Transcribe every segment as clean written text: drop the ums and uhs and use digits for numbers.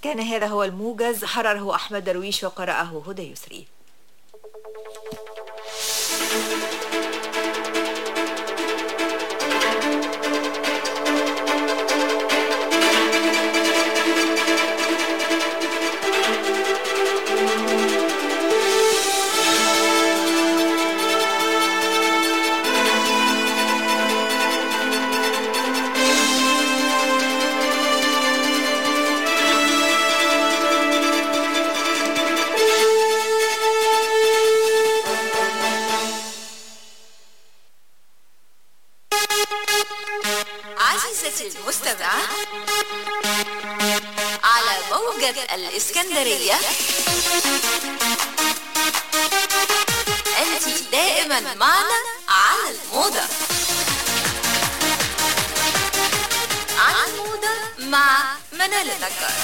كان هذا هو الموجز، حرره أحمد درويش وقرأه هدى يسري. المستمعة على موجة الإسكندرية، أنت دائما معنا على الموضة. على الموضة مع منال النجار.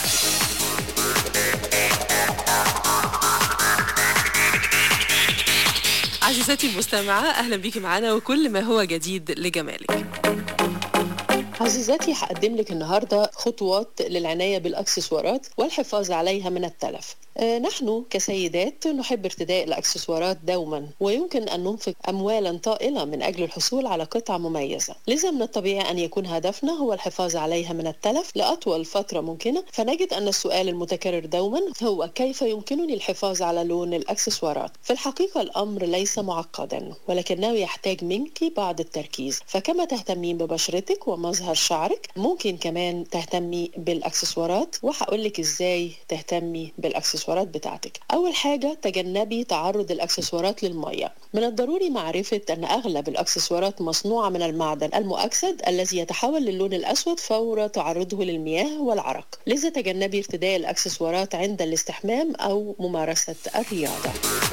عزيزتي المستمعة، أهلا بيكي معنا وكل ما هو جديد لجمالك. عزيزاتي، هقدم لك النهاردة خطوات للعناية بالأكسسوارات والحفاظ عليها من التلف. نحن كسيدات نحب ارتداء الأكسسوارات دوما، ويمكن أن ننفق أموالا طائلة من أجل الحصول على قطعة مميزة. لذا من الطبيعي أن يكون هدفنا هو الحفاظ عليها من التلف لأطول فترة ممكنة. فنجد أن السؤال المتكرر دوما هو: كيف يمكنني الحفاظ على لون الأكسسوارات؟ في الحقيقة الأمر ليس معقدا، ولكنه يحتاج منك بعض التركيز. فكما تهتمين ببشرتك ومظهر شعرك، ممكن كمان تهتمي بالأكسسوارات، وهقولك إزاي تهتمي بالأكسسوارات بتاعتك. أول حاجة، تجنبي تعرض الأكسسوارات للمية. من الضروري معرفة أن أغلب الأكسسوارات مصنوعة من المعدن المؤكسد الذي يتحول للون الأسود فور تعرضه للمياه والعرق. لذا تجنبي ارتداء الأكسسوارات عند الاستحمام أو ممارسة الرياضة.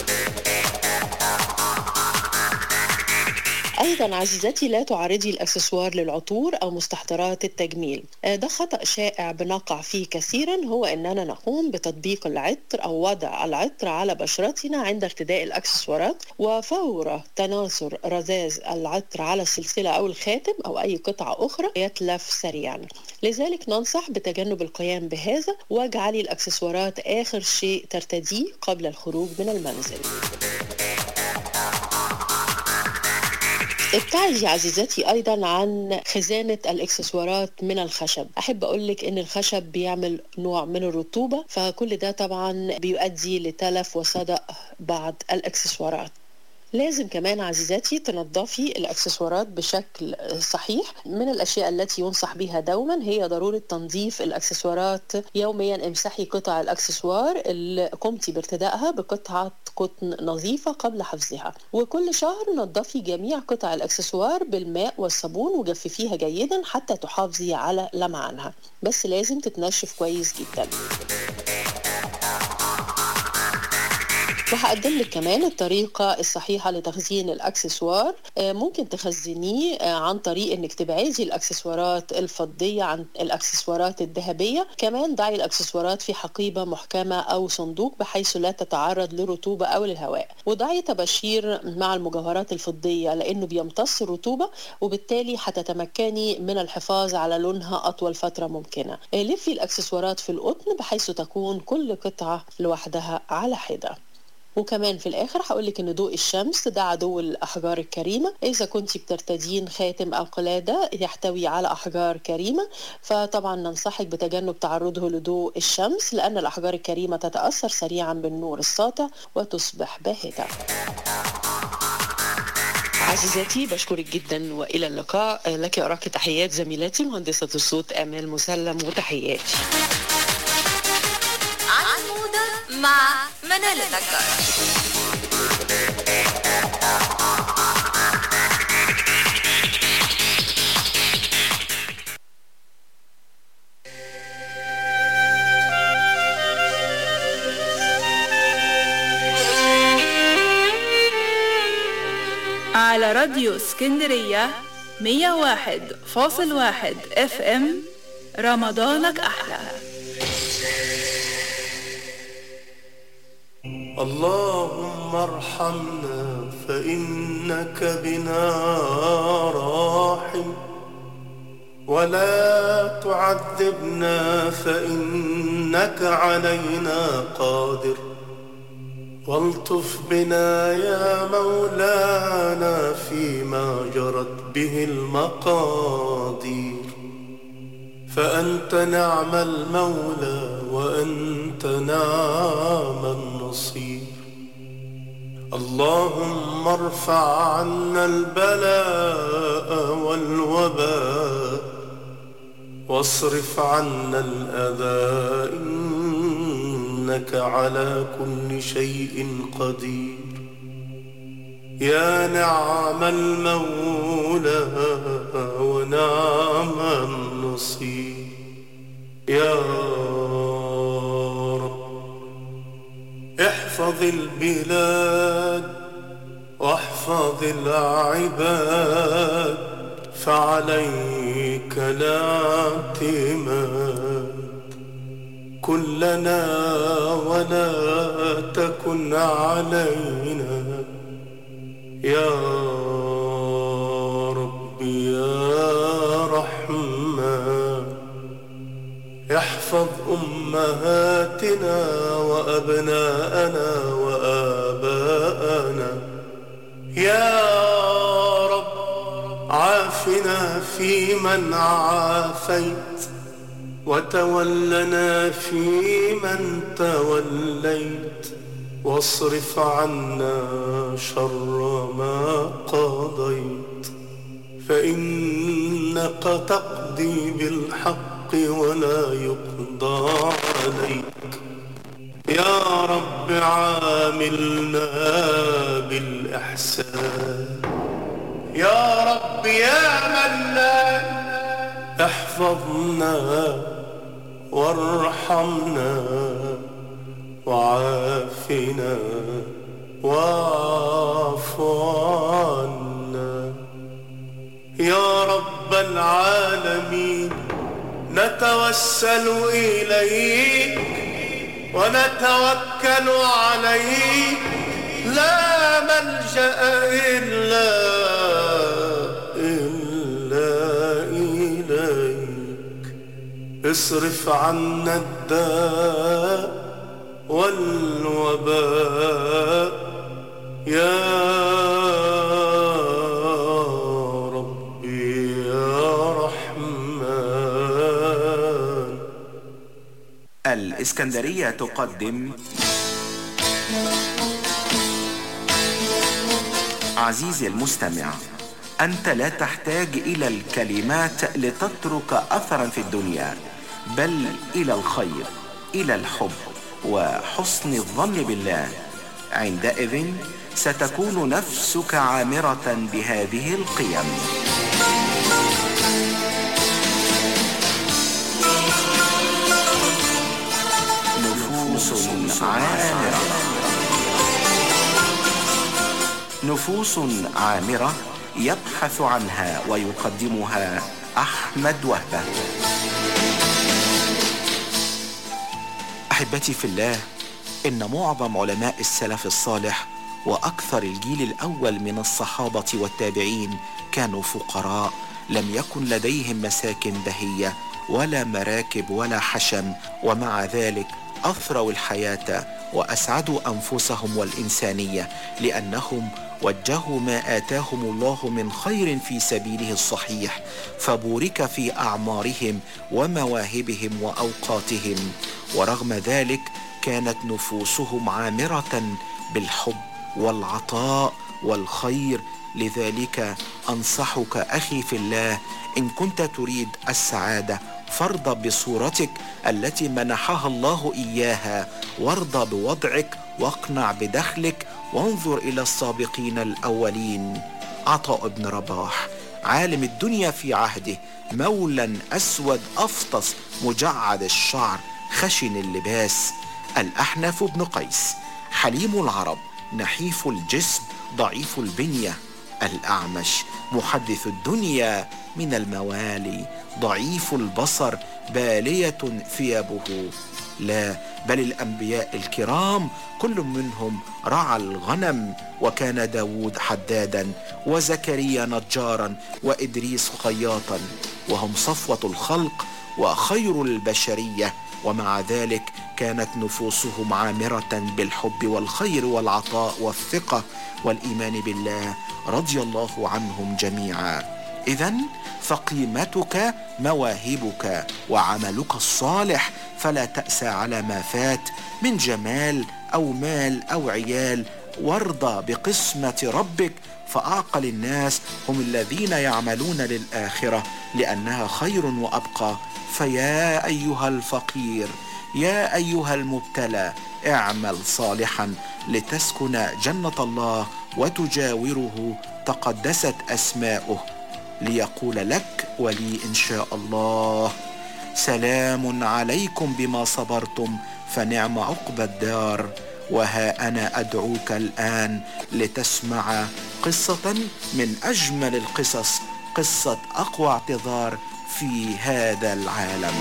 أيضا عزيزتي، لا تعرضي الأكسسوار للعطور أو مستحضرات التجميل. ده خطأ شائع بنقع فيه كثيرا، هو أننا نقوم بتطبيق العطر أو وضع العطر على بشرتنا عند ارتداء الأكسسوارات، وفور تناثر رذاذ العطر على السلسلة أو الخاتم أو أي قطعة أخرى يتلف سريعا. لذلك ننصح بتجنب القيام بهذا، واجعلي الأكسسوارات آخر شيء ترتديه قبل الخروج من المنزل. ابتعدي عزيزتي أيضا عن خزانة الإكسسوارات من الخشب. أحب أقولك إن الخشب بيعمل نوع من الرطوبة، فكل ده طبعا بيؤدي لتلف وصدأ بعض الإكسسوارات. لازم كمان عزيزاتي تنظفي الأكسسوارات بشكل صحيح. من الأشياء التي ينصح بها دوما هي ضرورة تنظيف الأكسسوارات يوميا. امسحي قطع الأكسسوار اللي قمتي بارتدائها بقطعة قطن نظيفة قبل حفظها. وكل شهر نظفي جميع قطع الأكسسوار بالماء والصابون وجففيها جيدا حتى تحافظي على لمعانها، بس لازم تتنشف كويس جدا. وهقدم لك كمان الطريقة الصحيحة لتخزين الأكسسوار. ممكن تخزنيه عن طريق انك تبعدي الأكسسوارات الفضية عن الأكسسوارات الذهبية. كمان ضعي الأكسسوارات في حقيبة محكمة أو صندوق بحيث لا تتعرض للرطوبة أو للهواء. وضعي طباشير مع المجوهرات الفضية لأنه بيمتص الرطوبة، وبالتالي هتتمكني من الحفاظ على لونها أطول فترة ممكنة. لفي الأكسسوارات في القطن بحيث تكون كل قطعة لوحدها على حدة. وكمان في الآخر هقولك إن ضوء الشمس ده عدو الأحجار الكريمة. إذا كنتي بترتدين خاتم أو قلادة يحتوي على أحجار كريمة، فطبعا ننصحك بتجنب تعرضه لضوء الشمس، لأن الأحجار الكريمة تتأثر سريعا بالنور الساطع وتصبح باهتة. عزيزاتي، بشكرك جدا وإلى اللقاء. لك أراك تحيات زميلاتي مهندسة الصوت آمال مسلم، وتحياتي. مع منال النجار. على راديو اسكندرية 101.1 FM، رمضانك أحلى. اللهم ارحمنا فإنك بنا راحم، ولا تعذبنا فإنك علينا قادر، والطف بنا يا مولانا فيما جرت به المقادير، فأنت نعم المولى وأنت نعم النصير. اللهم ارفع عنا البلاء والوباء، واصرف عنا الأذى إنك على كل شيء قدير. يا نعم المولى ونعم النصير. يا رب احفظ البلاد واحفظ العباد، فعليك الاعتماد. كن لنا ولا تكن علينا يا ربي يا رحمن. احفظ أمهاتنا وأبناءنا وآباءنا يا رب. عافنا فيمن عافيت، وتولنا فيمن توليت، واصرف عنا شر ما قضيت، فإنك تقضي بالحق ولا يقضى عليك. يا رب عاملنا بالإحسان. يا رب يا منان احفظنا وارحمنا وعافنا واعف عنا. يا رب العالمين نتوسل إليك ونتوكل عليك، لا ملجأ إلا إليك. اصرف عنا الداء والوباء يا ربي يا رحمن. الإسكندرية تقدم عزيزي المستمع، أنت لا تحتاج إلى الكلمات لتترك أثرا في الدنيا، بل إلى الخير، إلى الحب وحسن الظن بالله. عندئذ ستكون نفسك عامرة بهذه القيم. نفوس عامرة. نفوس عامرة يبحث عنها ويقدمها أحمد وهبة. أحبتي في الله، إن معظم علماء السلف الصالح وأكثر الجيل الأول من الصحابة والتابعين كانوا فقراء، لم يكن لديهم مساكن بهية ولا مراكب ولا حشم، ومع ذلك أثروا الحياة وأسعدوا أنفسهم والإنسانية، لأنهم وجهوا ما آتاهم الله من خير في سبيله الصحيح، فبورك في أعمارهم ومواهبهم وأوقاتهم. ورغم ذلك كانت نفوسهم عامرة بالحب والعطاء والخير. لذلك أنصحك أخي في الله، إن كنت تريد السعادة فارض بصورتك التي منحها الله إياها، وارض بوضعك واقنع بدخلك، وانظر إلى السابقين الأولين. عطاء بن رباح، عالم الدنيا في عهده، مولا أسود أفطس مجعد الشعر خشن اللباس. الأحنف بن قيس، حليم العرب، نحيف الجسم ضعيف البنية. الأعمش، محدث الدنيا، من الموالي، ضعيف البصر، بالية ثيابه لا، بل الأنبياء الكرام كل منهم رعى الغنم، وكان داود حدادا، وزكريا نجارا، وإدريس خياطا، وهم صفوة الخلق وخير البشرية. ومع ذلك كانت نفوسهم عامرة بالحب والخير والعطاء والثقة والإيمان بالله رضي الله عنهم جميعا. إذن فقيمتك مواهبك وعملك الصالح، فلا تأسى على ما فات من جمال أو مال أو عيال، وارضى بقسمة ربك، فأعقل الناس هم الذين يعملون للآخرة لأنها خير وأبقى. فيا أيها الفقير، يا أيها المبتلى، اعمل صالحا لتسكن جنة الله وتجاوره تقدست أسماؤه، ليقول لك ولي إن شاء الله: سلام عليكم بما صبرتم فنعم عقبى الدار. وها أنا أدعوك الآن لتسمع قصة من أجمل القصص، قصة أقوى اعتذار في هذا العالم.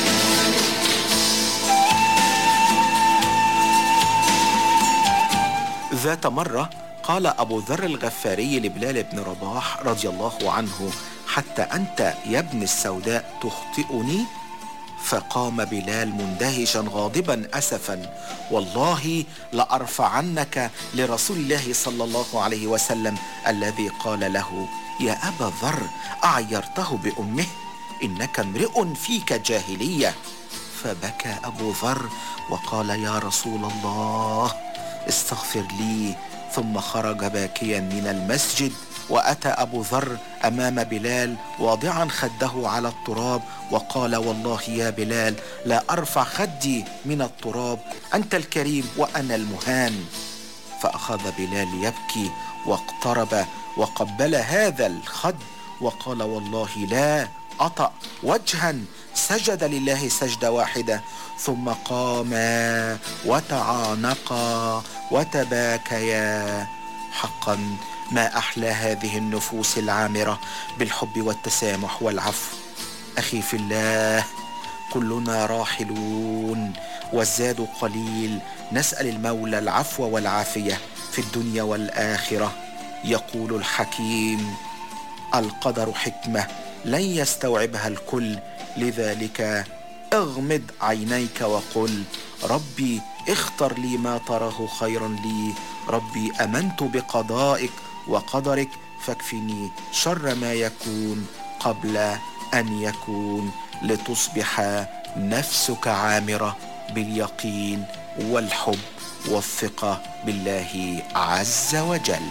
ذات مرة قال أبو ذر الغفاري لبلال بن رباح رضي الله عنه: حتى أنت يا ابن السوداء تخطئني؟ فقام بلال مندهشا غاضبا أسفا: والله لأرفعنك لرسول الله صلى الله عليه وسلم الذي قال له: يا أبا ذر أعيرته بأمه؟ إنك امرئ فيك جاهلية. فبكى أبو ذر وقال: يا رسول الله استغفر لي. ثم خرج باكيا من المسجد، وأتى أبو ذر أمام بلال واضعا خده على التراب وقال: والله يا بلال لا أرفع خدي من التراب، أنت الكريم وأنا المهان. فأخذ بلال يبكي واقترب وقبل هذا الخد وقال: والله لا أطأ وجها. سجد لله سجدة واحدة، ثم قاما وتعانقا وتباكيا. حقا ما أحلى هذه النفوس العامرة بالحب والتسامح والعفو. أخي في الله، كلنا راحلون والزاد قليل، نسأل المولى العفو والعافية في الدنيا والآخرة. يقول الحكيم: القدر حكمة لن يستوعبها الكل، لذلك اغمض عينيك وقل: ربي اختر لي ما تراه خيرا لي، ربي أمنت بقضائك وقدرك فاكفني شر ما يكون قبل أن يكون، لتصبح نفسك عامرة باليقين والحب والثقة بالله عز وجل.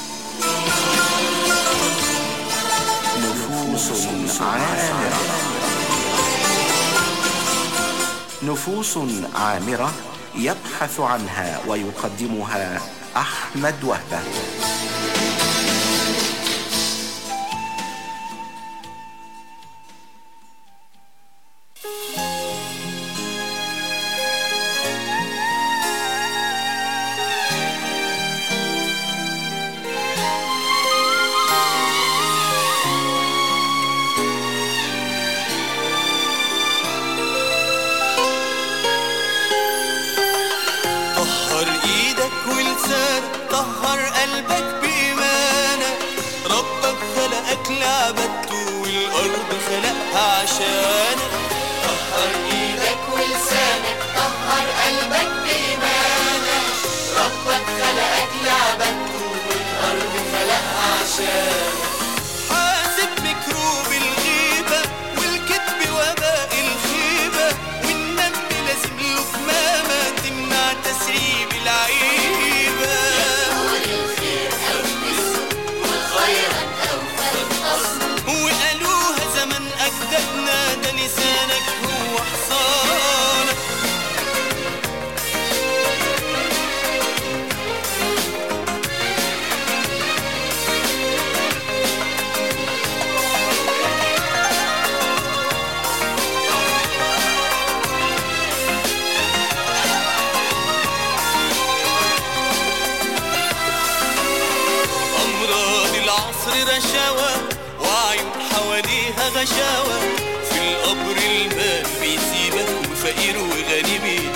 نفوس عامرة. نفوس عامرة يبحث عنها ويقدمها أحمد وهبة. طهر قلبك بإيمانك، ربك خلقك لعبدته والأرض خلقها عشانك. طهر إيدك ولسانك، طهر قلبك بإيمانك، ربك خلقك لعبدته والأرض خلقها عشانك. حاسب مكروب الغيبة والكذب وباء الخيبة، والنم لازم له كمامة تمنع تسريب العيبة. وقالوها زمن أجدادنا، ده لسانك هو حصانك. أمراض العصر رشاوى وعيون حواليها غشاوة، في القبر المال بيسيبك وفقير وغني بيسيبك.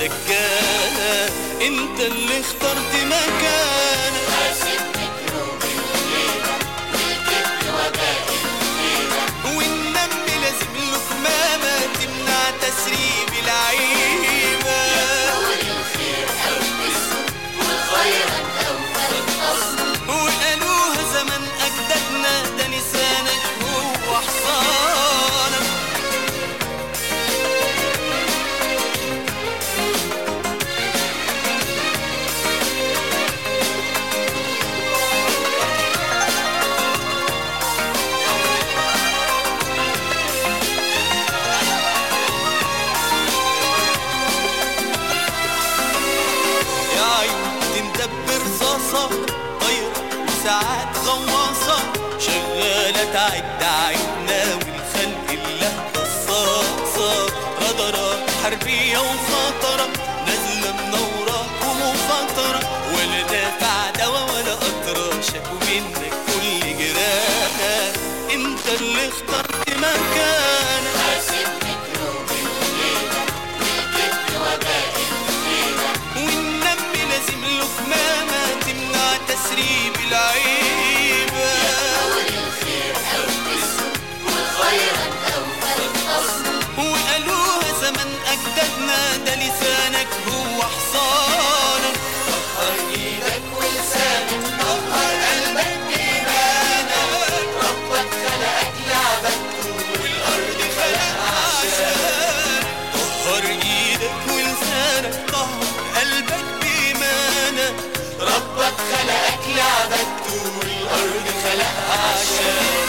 سجانة، انت اللي اخترت مكانك. حاسب مكروب الليلة والكذب وباء الليلة، والنم لازم له كمامة تمنع تسريب العيبة. يقول الخير أو السوء وخيرا أو فالأصل، وقالوها زمن أجدادنا ده لسانك هو حصانك. ساعات غواصة شغالة تعد عيننا والخلق الله قصاصة، رادارات حربية وخطرة نازلة منورة ومخاطرة، ولا دافع دوا ولا قطرة شكوا منك كل جراحة، انت اللي اخترت مكانك. حاسب مكروب الليلة والكذب وباء الليلة، والنم لازم له كمامة تمنع تسريب العيبة. يقول الخير أو السوء وخيرا أو فالأصل، وقالوها زمن أجدادنا ده لسانك هو حصانك. طهر إيدك ولسانك، طهر قلبك بإيمانك، ربك خلقك لعبك والأرض خلقها عشانك. طهر إيدك ولسانك، طهر قلبك بإيمانك، ربك خلقك لعبك والأرض خلقها عشانك.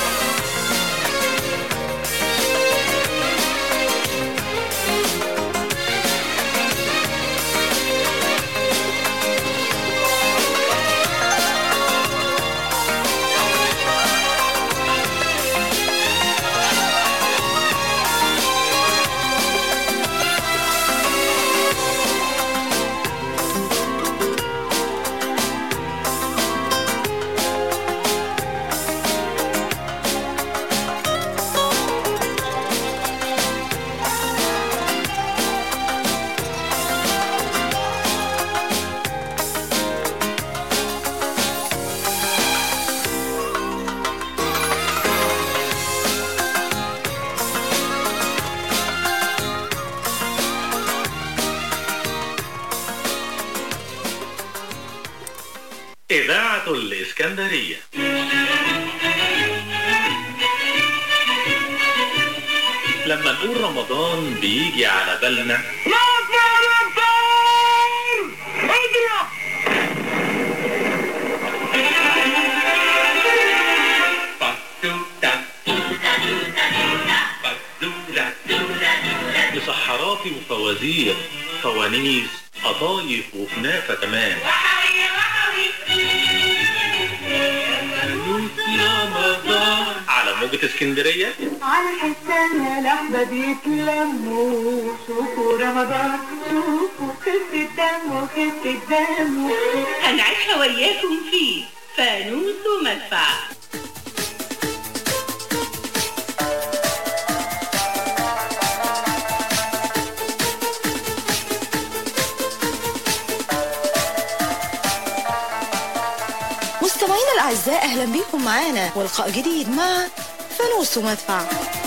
إذاعة الإسكندرية. لما نقول رمضان بيجي على بالنا مسحراتي وفوازير، فوانيس، قطايف وكنافة كمان. على موجة اسكندرية، على حسان الأحباب يتلموا، شوفوا رمضان، شوفوا خفة الدم وخفة الدم، هنعيشها وياكم فيه فانوس ومدفع. مستمعينا الأعزاء، أهلا بكم معانا ولقاء جديد مع فانوس ومدفع.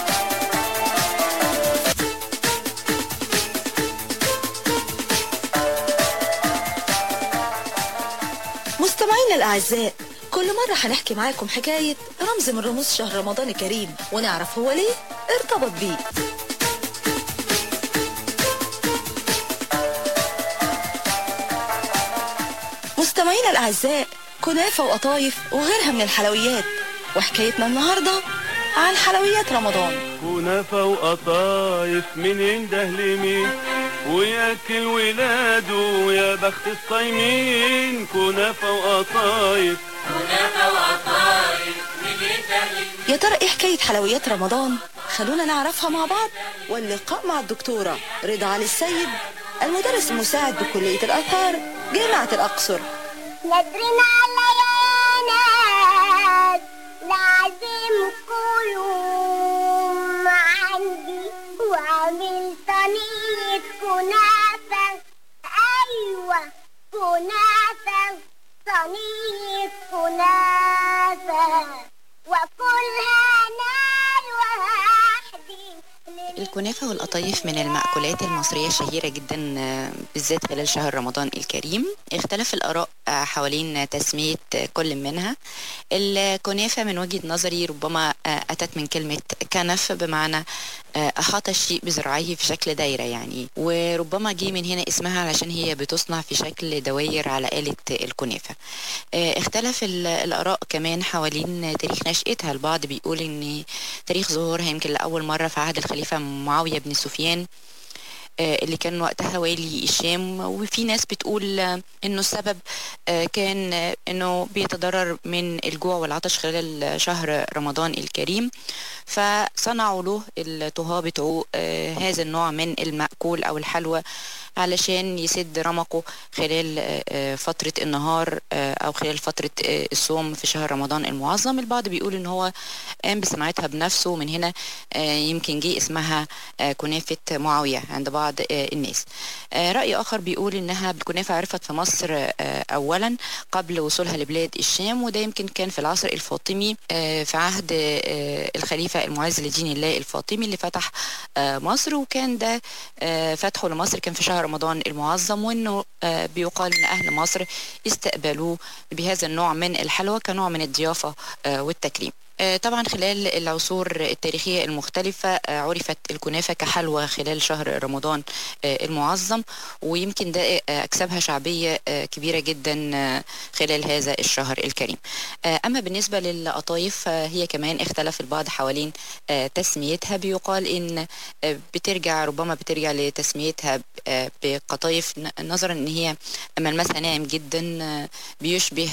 مستمعينا الأعزاء، كل مرة هنحكي معاكم حكاية رمز من رموز شهر رمضان الكريم ونعرف هو ليه ارتبط بيه. مستمعينا الأعزاء، كنافة وقطايف وغيرها من الحلويات، وحكايتنا النهاردة عن حلويات رمضان. كنافة وقطايف من ينده لمين وياكل ولاده يا بخت الصايمين. كنافة وقطايف، كنافة وقطايف من ينده لمين. يا ترى ايه حكاية حلويات رمضان؟ خلونا نعرفها مع بعض، واللقاء مع الدكتورة رضا علي السيد، المدرس المساعد بكلية الآثار جامعة الأقصر. نادرين على يانات لازم كلهم عندي، وعمل صينية كنافة كنافة صينية كنافة وكلها نار وحدي. الكنافة والقطايف من المأكولات المصرية الشهيرة جدا بالذات خلال شهر رمضان الكريم. اختلف الآراء حوالين تسمية كل منها. الكنافة من وجهة نظري ربما أتت من كلمة كنف بمعنى أحاط الشيء بذراعيه في شكل دايرة يعني، وربما جه من هنا اسمها علشان هي بتصنع في شكل دواير على آلة الكنافة. اختلف الآراء كمان حوالين تاريخ نشأتها. البعض بيقول إن تاريخ ظهورها يمكن لأول مرة في عهد الخليفة معاوية بن سفيان اللي كان وقتها والي الشام، وفي ناس بتقول انه السبب كان انه بيتضرر من الجوع والعطش خلال شهر رمضان الكريم، فصنعوا له الطهاة بتوعه هذا النوع من المأكول او الحلوى علشان يسد رمقه خلال فترة النهار او خلال فترة الصوم في شهر رمضان المعظم. البعض بيقول ان هو قام بصناعتها بنفسه، ومن هنا يمكن جه اسمها كنافة معاوية عند بعض الناس. رأي آخر بيقول إنها الكنافة عرفت في مصر أولا قبل وصولها لبلاد الشام، وده يمكن كان في العصر الفاطمي في عهد الخليفة المعز لدين الله الفاطمي اللي فتح مصر، وكان ده فتحه لمصر كان في شهر رمضان المعظم، وإنه بيقال إن أهل مصر استقبلوه بهذا النوع من الحلوى كنوع من الضيافة والتكريم. طبعا خلال العصور التاريخية المختلفة عرفت الكنافة كحلوى خلال شهر رمضان المعظم، ويمكن ده أكسبها شعبية كبيرة جدا خلال هذا الشهر الكريم. أما بالنسبة للقطايف هي كمان اختلف البعض حوالين تسميتها. بيقال إن ربما بترجع لتسميتها بقطايف نظرا إن هي ملمسها ناعم جدا بيشبه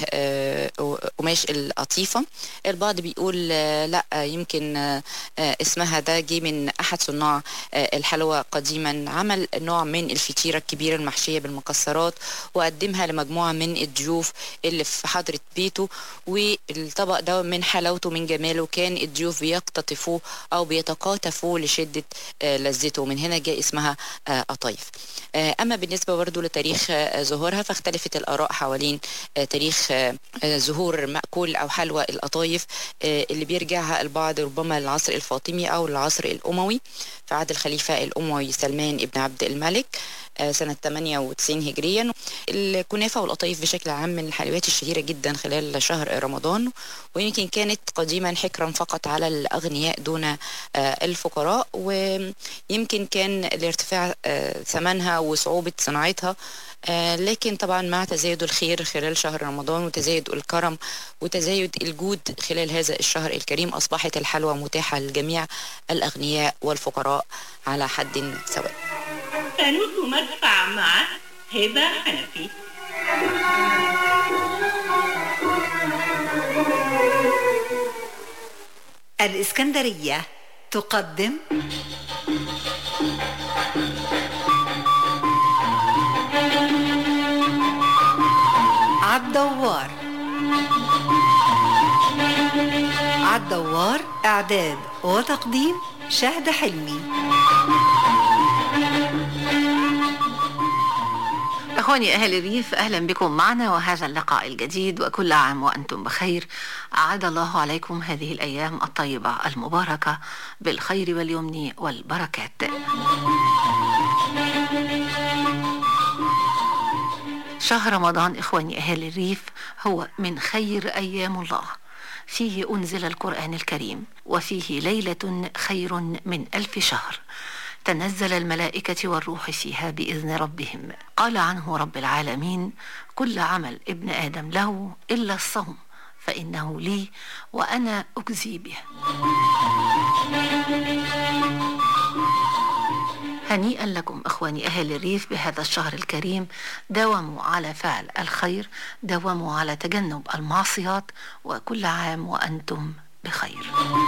قماش القطيفة. البعض بيقول لا، يمكن اسمها ده جه من أحد صناع الحلوى قديما، عمل نوع من الفطيرة الكبيرة المحشية بالمكسرات وقدمها لمجموعة من الضيوف اللي في حضرة بيته، والطبق ده من حلاوته من جماله كان الضيوف بيقتطفوه أو بيتقاطفوه لشدة لذته، من هنا جاء اسمها قطايف. أما بالنسبة برضو لتاريخ ظهورها فاختلفت الآراء حوالين تاريخ ظهور مأكول أو حلوى القطايف اللي بيرجعها البعض ربما للعصر الفاطمي أو العصر الأموي في عهد الخليفة الأموي سلمان ابن عبد الملك سنة 98 هجريا. الكنافة والقطايف بشكل عام من الحلويات الشهيرة جدا خلال شهر رمضان، ويمكن كانت قديما حكرا فقط على الأغنياء دون الفقراء، ويمكن كان لارتفاع ثمنها وصعوبة صناعتها، لكن طبعا مع تزايد الخير خلال شهر رمضان وتزايد الكرم وتزايد الجود خلال هذا الشهر الكريم أصبحت الحلوى متاحة لجميع الأغنياء والفقراء على حد سواء. فانوس مدفع مع هبة حنفي. الإسكندرية تقدم عالدوار. عالدوار إعداد وتقديم شهد حلمي. أخواني أهل الريف، أهلا بكم معنا وهذا اللقاء الجديد، وكل عام وأنتم بخير. أعاد الله عليكم هذه الأيام الطيبة المباركة بالخير واليمن والبركات. شهر رمضان إخواني أهل الريف هو من خير أيام الله، فيه أنزل القرآن الكريم، وفيه ليلة خير من 1000 شهر، تنزل الملائكة والروح فيها بإذن ربهم. قال عنه رب العالمين: كل عمل ابن آدم له إلا الصوم فإنه لي وأنا أجزي به. هنيئا لكم إخواني أهل الريف بهذا الشهر الكريم. داوموا على فعل الخير، داوموا على تجنب المعصيات، وكل عام وأنتم بخير.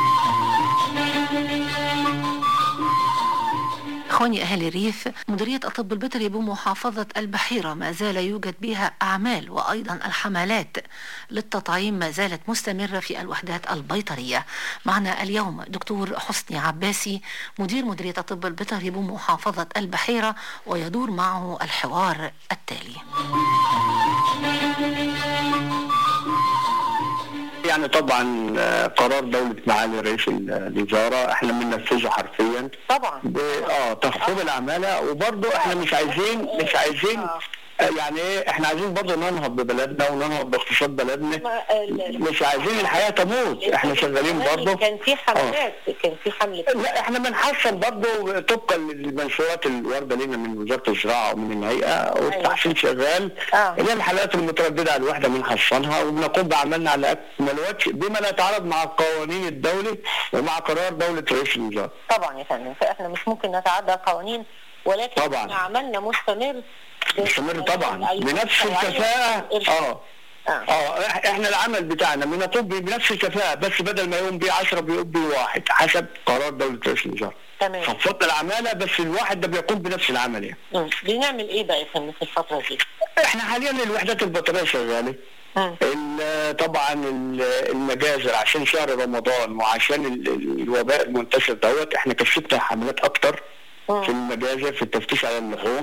إخواني أهل الريف، مديرية الطب البيطري بمحافظة البحيرة ما زال يوجد بها أعمال، وأيضا الحملات للتطعيم ما زالت مستمرة في الوحدات البيطرية. معنا اليوم دكتور حسني عباسي مدير مديرية الطب البيطري بمحافظة البحيرة، ويدور معه الحوار التالي. يعني طبعا قرار دولة معالي رئيس الوزراء احنا بننفذه حرفيا طبعا تخفيض العمالة. وبرضه احنا مش عايزين يعني ايه، احنا عايزين برضه ننهض ببلدنا وننهض باقتصاد بلدنا، مش عايزين الحياة تموت. احنا شغالين برضه. كان في حملات كان في حملة. لا احنا بنحسن برضه طبقا للمنشورات الواردة لنا من وزارة الزراعة ومن الهيئة، والتحسين شغال. اللي هي الحالات المترددة على الوحدة بنحصنها، وبنقوم بعملنا على اكمل وجه بما لا يتعارض مع القوانين الدولي ومع قرار دولة رئيس الوزراء. طبعا يا فندم، فاحنا مش ممكن نتعدى القوانين، ولكن طبعا عملنا مستمر طبعا بنفس الكفاءة. احنا العمل بتاعنا بنقوم بنفس الكفاءة، بس بدل ما يقوم بيه 10 بيقوم بيه واحد حسب قرار دولة رئيس الوزراء. تمام. خفضنا العمالة بس الواحد ده بيقوم بنفس العمل يعني. بنعمل ايه بقى في الفترة دي؟ احنا حاليا الوحدات البطارية شغالة. طبعا المجازر عشان شهر رمضان وعشان الوباء المنتشر دوت، احنا كشفنا حملات اكتر في المجازر في التفتيش على اللحوم.